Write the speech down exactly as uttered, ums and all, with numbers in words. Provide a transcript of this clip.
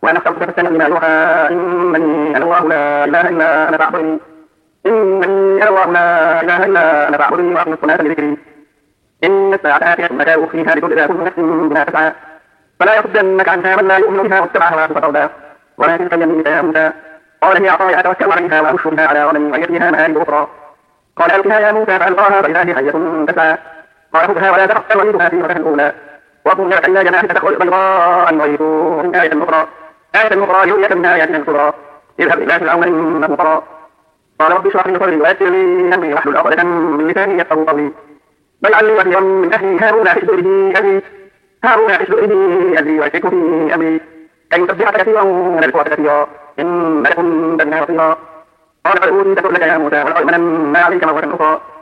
وأنا اخترتك فاستمع لما يوحى إنني أنا الله لا إله إلا أنا فاعبدني إنني أنا الله لا إله إلا أنا فاعبدني وأقم الصلاة لذكري إن الساعة آتية متى أخفيها لكل إذا كل نفس بما تسعى فلا يصدنك عنها من لا يؤمن بها واتبع هواه فتردى ولا تلك اليمين يا موسى قال هي عصاي أتوكل عليها وأهش بها على غنمي وهي فيها مآرب أخرى قال ألقها يا موسى فألقاها فإذا هي حية تسعى قال خذها ولا تخف سنعيدها سيرتها الأولى واضم يدك إلى جناحك تخرج بيضاء نريد من آية أخرى آية أخرى ليريك من آياتنا الكبرى اذهب إلى فرعون إنه طغى قال رب اشرح لي صدري ويسر لي أمري واحلل عقدة من لساني يفقهوا قولي واجعل لي وزيرا من أهلي هارون أشد به أبي هارون أشد به أبي وأشركه في أمري كي نسبحك كثيرا ونذكرك كثيرا إنك كنت بنا بصيرا قال قد أوتيت سؤلك يا موسى ولقد مننا عليك مرة أخرى